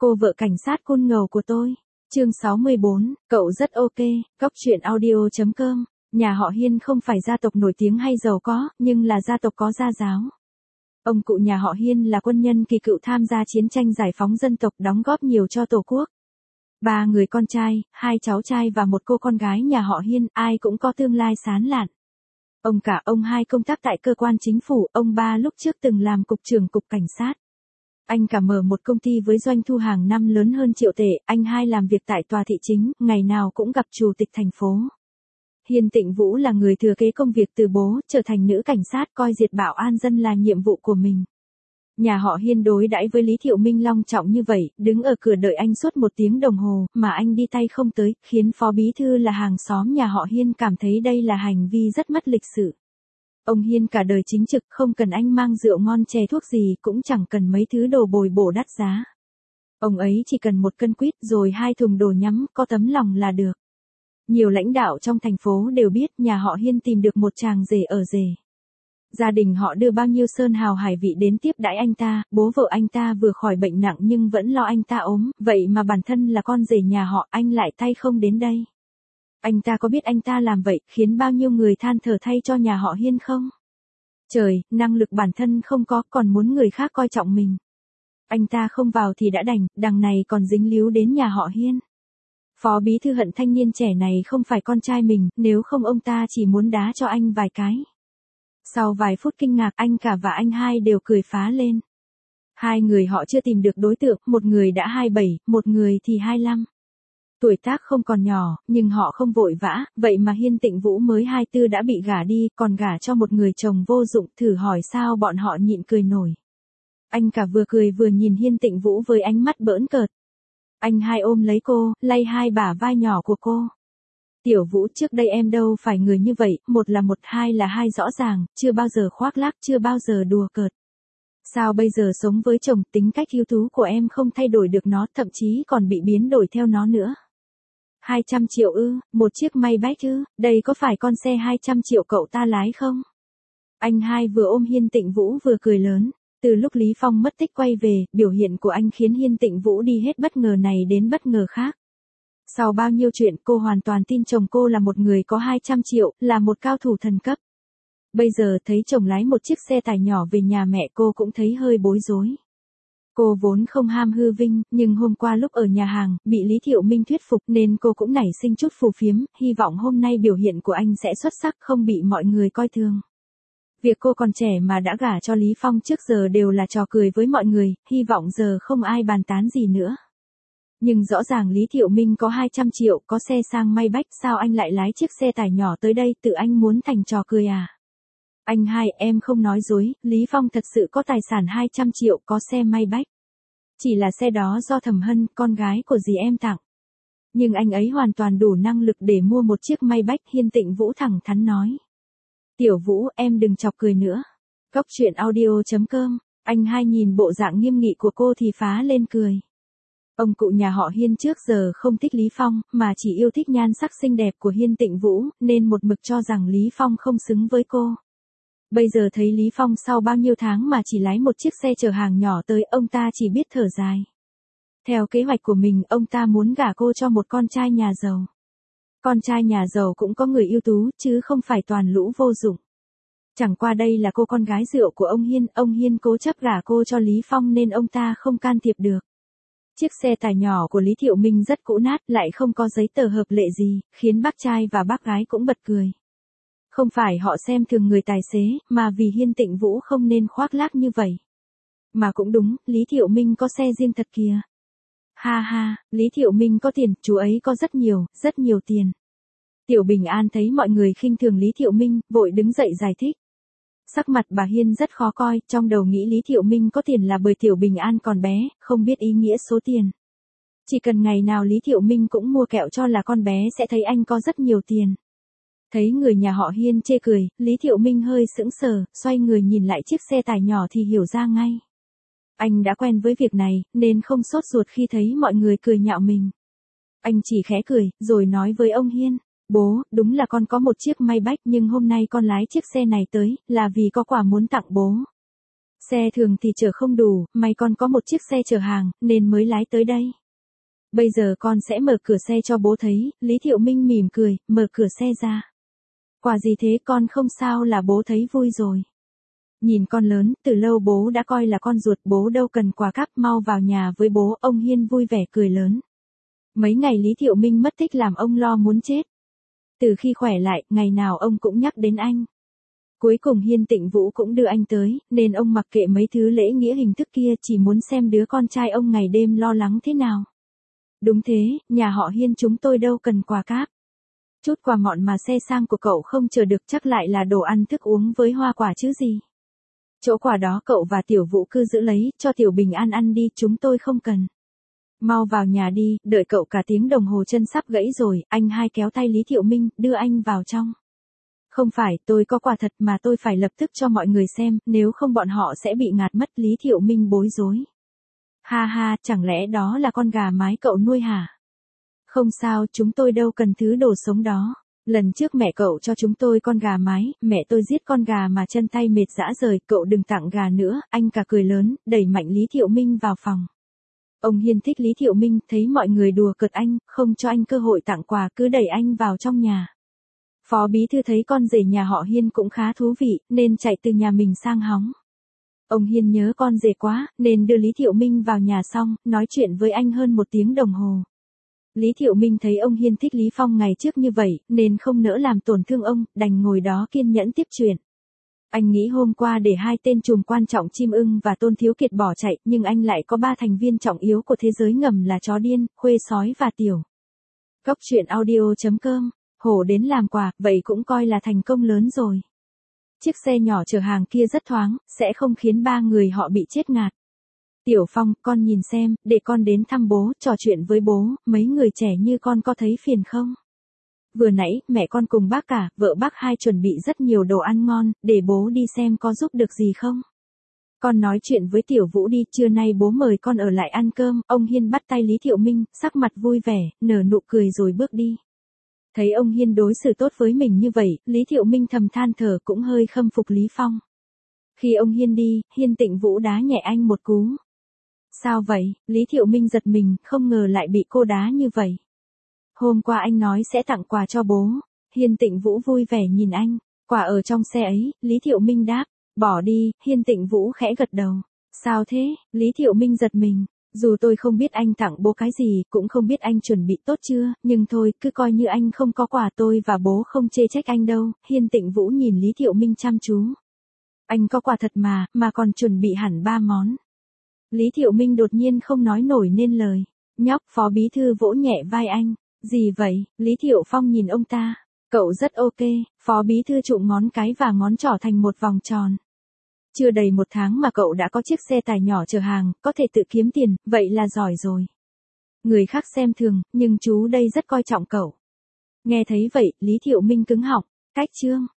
Cô vợ cảnh sát côn ngầu của tôi. Chương 64, cậu rất ok, Cóc truyện audio.com. Nhà họ Hiên không phải gia tộc nổi tiếng hay giàu có, nhưng là gia tộc có gia giáo. Ông cụ nhà họ Hiên là quân nhân kỳ cựu tham gia chiến tranh giải phóng dân tộc, đóng góp nhiều cho Tổ quốc. 3 người con trai, 2 cháu trai và một cô con gái nhà họ Hiên, ai cũng có tương lai sáng lạn. Ông cả, ông hai công tác tại cơ quan chính phủ, ông ba lúc trước từng làm cục trưởng cục cảnh sát. Anh cả mở một công ty với doanh thu hàng năm lớn hơn triệu tệ, anh hai làm việc tại tòa thị chính, ngày nào cũng gặp chủ tịch thành phố. Hiên Tịnh Vũ là người thừa kế công việc từ bố, trở thành nữ cảnh sát, coi diệt bạo an dân là nhiệm vụ của mình. Nhà họ Hiên đối đãi với Lý Thiệu Minh long trọng như vậy, đứng ở cửa đợi anh suốt 1 tiếng đồng hồ, mà anh đi tay không tới, khiến phó bí thư là hàng xóm nhà họ Hiên cảm thấy đây là hành vi rất mất lịch sự. Ông Hiên cả đời chính trực, không cần anh mang rượu ngon chè thuốc gì, cũng chẳng cần mấy thứ đồ bồi bổ đắt giá. Ông ấy chỉ cần 1 cân quýt rồi 2 thùng đồ nhắm, có tấm lòng là được. Nhiều lãnh đạo trong thành phố đều biết nhà họ Hiên tìm được một chàng rể ở rể. Gia đình họ đưa bao nhiêu sơn hào hải vị đến tiếp đãi anh ta, bố vợ anh ta vừa khỏi bệnh nặng nhưng vẫn lo anh ta ốm, vậy mà bản thân là con rể nhà họ, anh lại tay không đến đây. Anh ta có biết anh ta làm vậy, khiến bao nhiêu người than thở thay cho nhà họ Hiên không? Trời, năng lực bản thân không có, còn muốn người khác coi trọng mình. Anh ta không vào thì đã đành, đằng này còn dính líu đến nhà họ Hiên. Phó bí thư hận thanh niên trẻ này không phải con trai mình, nếu không ông ta chỉ muốn đá cho anh vài cái. Sau vài phút kinh ngạc, anh cả và anh hai đều cười phá lên. 2 người họ chưa tìm được đối tượng, một người đã 27, một người thì 25. Tuổi tác không còn nhỏ, nhưng họ không vội vã, vậy mà Hiên Tịnh Vũ mới 24 đã bị gả đi, còn gả cho một người chồng vô dụng, thử hỏi sao bọn họ nhịn cười nổi. Anh cả vừa cười vừa nhìn Hiên Tịnh Vũ với ánh mắt bỡn cợt. Anh hai ôm lấy cô, lay 2 bả vai nhỏ của cô. Tiểu Vũ, trước đây em đâu phải người như vậy, 1 là 1, 2 là 2 rõ ràng, chưa bao giờ khoác lác, chưa bao giờ đùa cợt. Sao bây giờ sống với chồng, tính cách ưu tú của em không thay đổi được nó, thậm chí còn bị biến đổi theo nó nữa. 200 triệu ư, một chiếc Maybach ư, đây có phải con xe 200 triệu cậu ta lái không? Anh hai vừa ôm Hiên Tịnh Vũ vừa cười lớn. Từ lúc Lý Phong mất tích quay về, biểu hiện của anh khiến Hiên Tịnh Vũ đi hết bất ngờ này đến bất ngờ khác. Sau bao nhiêu chuyện, cô hoàn toàn tin chồng cô là một người có 200 triệu, là một cao thủ thần cấp. Bây giờ thấy chồng lái một chiếc xe tải nhỏ về nhà mẹ, cô cũng thấy hơi bối rối. Cô vốn không ham hư vinh, nhưng hôm qua lúc ở nhà hàng, bị Lý Thiệu Minh thuyết phục nên cô cũng nảy sinh chút phù phiếm, hy vọng hôm nay biểu hiện của anh sẽ xuất sắc, không bị mọi người coi thường. Việc cô còn trẻ mà đã gả cho Lý Phong trước giờ đều là trò cười với mọi người, hy vọng giờ không ai bàn tán gì nữa. Nhưng rõ ràng Lý Thiệu Minh có 200 triệu, có xe sang Maybach, sao anh lại lái chiếc xe tải nhỏ tới đây, tự anh muốn thành trò cười à? Anh hai, em không nói dối, Lý Phong thật sự có tài sản 200 triệu, có xe Maybach. Chỉ là xe đó do Thẩm Hân, con gái của dì em tặng. Nhưng anh ấy hoàn toàn đủ năng lực để mua một chiếc Maybach, Hiên Tịnh Vũ thẳng thắn nói. Tiểu Vũ, em đừng chọc cười nữa. Cóc truyện audio.com. Anh hai nhìn bộ dạng nghiêm nghị của cô thì phá lên cười. Ông cụ nhà họ Hiên trước giờ không thích Lý Phong, mà chỉ yêu thích nhan sắc xinh đẹp của Hiên Tịnh Vũ, nên một mực cho rằng Lý Phong không xứng với cô. Bây giờ thấy Lý Phong sau bao nhiêu tháng mà chỉ lái một chiếc xe chở hàng nhỏ tới, ông ta chỉ biết thở dài. Theo kế hoạch của mình, ông ta muốn gả cô cho một con trai nhà giàu. Con trai nhà giàu cũng có người ưu tú, chứ không phải toàn lũ vô dụng. Chẳng qua đây là cô con gái rượu của ông Hiên cố chấp gả cô cho Lý Phong nên ông ta không can thiệp được. Chiếc xe tải nhỏ của Lý Thiệu Minh rất cũ nát, lại không có giấy tờ hợp lệ gì, khiến bác trai và bác gái cũng bật cười. Không phải họ xem thường người tài xế, mà vì Hiên Tịnh Vũ không nên khoác lác như vậy. Mà cũng đúng, Lý Thiệu Minh có xe riêng thật kìa. Ha ha, Lý Thiệu Minh có tiền, chú ấy có rất nhiều tiền. Tiểu Bình An thấy mọi người khinh thường Lý Thiệu Minh, vội đứng dậy giải thích. Sắc mặt bà Hiên rất khó coi, trong đầu nghĩ Lý Thiệu Minh có tiền là bởi Tiểu Bình An còn bé, không biết ý nghĩa số tiền. Chỉ cần ngày nào Lý Thiệu Minh cũng mua kẹo cho là con bé sẽ thấy anh có rất nhiều tiền. Thấy người nhà họ Hiên chê cười, Lý Thiệu Minh hơi sững sờ, xoay người nhìn lại chiếc xe tải nhỏ thì hiểu ra ngay. Anh đã quen với việc này, nên không sốt ruột khi thấy mọi người cười nhạo mình. Anh chỉ khẽ cười, rồi nói với ông Hiên. Bố, đúng là con có một chiếc Maybach nhưng hôm nay con lái chiếc xe này tới, là vì có quà muốn tặng bố. Xe thường thì chở không đủ, may con có một chiếc xe chở hàng, nên mới lái tới đây. Bây giờ con sẽ mở cửa xe cho bố thấy, Lý Thiệu Minh mỉm cười, mở cửa xe ra. Quà gì thế con không sao là bố thấy vui rồi. Nhìn con lớn, từ lâu bố đã coi là con ruột, bố đâu cần quà cáp, mau vào nhà với bố, ông Hiên vui vẻ cười lớn. Mấy ngày Lý Thiệu Minh mất tích làm ông lo muốn chết. Từ khi khỏe lại, ngày nào ông cũng nhắc đến anh. Cuối cùng Hiên Tịnh Vũ cũng đưa anh tới, nên ông mặc kệ mấy thứ lễ nghĩa hình thức kia, chỉ muốn xem đứa con trai ông ngày đêm lo lắng thế nào. Đúng thế, nhà họ Hiên chúng tôi đâu cần quà cáp. Chút quà mọn mà xe sang của cậu không chờ được, chắc lại là đồ ăn thức uống với hoa quả chứ gì. Chỗ quà đó cậu và Tiểu Vũ cứ giữ lấy, cho Tiểu Bình An ăn đi, chúng tôi không cần. Mau vào nhà đi, đợi cậu cả tiếng đồng hồ chân sắp gãy rồi, anh hai kéo tay Lý Thiệu Minh, đưa anh vào trong. Không phải, tôi có quà thật mà tôi phải lập tức cho mọi người xem, nếu không bọn họ sẽ bị ngạt mất, Lý Thiệu Minh bối rối. Ha ha, chẳng lẽ đó là con gà mái cậu nuôi hả? Không sao, chúng tôi đâu cần thứ đồ sống đó. Lần trước mẹ cậu cho chúng tôi con gà mái, mẹ tôi giết con gà mà chân tay mệt rã rời, cậu đừng tặng gà nữa, anh cả cười lớn, đẩy mạnh Lý Thiệu Minh vào phòng. Ông Hiên thích Lý Thiệu Minh, thấy mọi người đùa cợt anh, không cho anh cơ hội tặng quà, cứ đẩy anh vào trong nhà. Phó bí thư thấy con rể nhà họ Hiên cũng khá thú vị, nên chạy từ nhà mình sang hóng. Ông Hiên nhớ con rể quá, nên đưa Lý Thiệu Minh vào nhà xong, nói chuyện với anh hơn 1 tiếng đồng hồ. Lý Thiệu Minh thấy ông Hiên thích Lý Phong ngày trước như vậy, nên không nỡ làm tổn thương ông, đành ngồi đó kiên nhẫn tiếp chuyện. Anh nghĩ hôm qua để 2 tên trùm quan trọng Chim Ưng và Tôn Thiếu Kiệt bỏ chạy, nhưng anh lại có 3 thành viên trọng yếu của thế giới ngầm là chó điên, khuê sói và tiểu. Góc truyện audio.com, hổ đến làm quà, vậy cũng coi là thành công lớn rồi. Chiếc xe nhỏ chở hàng kia rất thoáng, sẽ không khiến 3 người họ bị chết ngạt. Tiểu Phong, con nhìn xem, để con đến thăm bố, trò chuyện với bố, mấy người trẻ như con có thấy phiền không? Vừa nãy, mẹ con cùng bác cả, vợ bác hai chuẩn bị rất nhiều đồ ăn ngon, để bố đi xem có giúp được gì không? Con nói chuyện với Tiểu Vũ đi, trưa nay bố mời con ở lại ăn cơm, ông Hiên bắt tay Lý Thiệu Minh, sắc mặt vui vẻ, nở nụ cười rồi bước đi. Thấy ông Hiên đối xử tốt với mình như vậy, Lý Thiệu Minh thầm than thở cũng hơi khâm phục Lý Phong. Khi ông Hiên đi, Hiên Tịnh Vũ đá nhẹ anh một cú. Sao vậy? Lý Thiệu Minh giật mình, không ngờ lại bị cô đá như vậy. Hôm qua anh nói sẽ tặng quà cho bố. Hiên Tịnh Vũ vui vẻ nhìn anh. Quà ở trong xe ấy, Lý Thiệu Minh đáp. Bỏ đi, Hiên Tịnh Vũ khẽ gật đầu. Sao thế? Lý Thiệu Minh giật mình. Dù tôi không biết anh tặng bố cái gì, cũng không biết anh chuẩn bị tốt chưa, nhưng thôi, cứ coi như anh không có quà, tôi và bố không chê trách anh đâu. Hiên Tịnh Vũ nhìn Lý Thiệu Minh chăm chú. Anh có quà thật mà còn chuẩn bị hẳn 3 món. Lý Thiệu Minh đột nhiên không nói nổi nên lời. Nhóc, phó bí thư vỗ nhẹ vai anh. Gì vậy? Lý Thiệu Phong nhìn ông ta. Cậu rất ok, phó bí thư trụm ngón cái và ngón trỏ thành một vòng tròn. Chưa đầy 1 tháng mà cậu đã có chiếc xe tải nhỏ chở hàng, có thể tự kiếm tiền, vậy là giỏi rồi. Người khác xem thường, nhưng chú đây rất coi trọng cậu. Nghe thấy vậy, Lý Thiệu Minh cứng họng. Cách chương.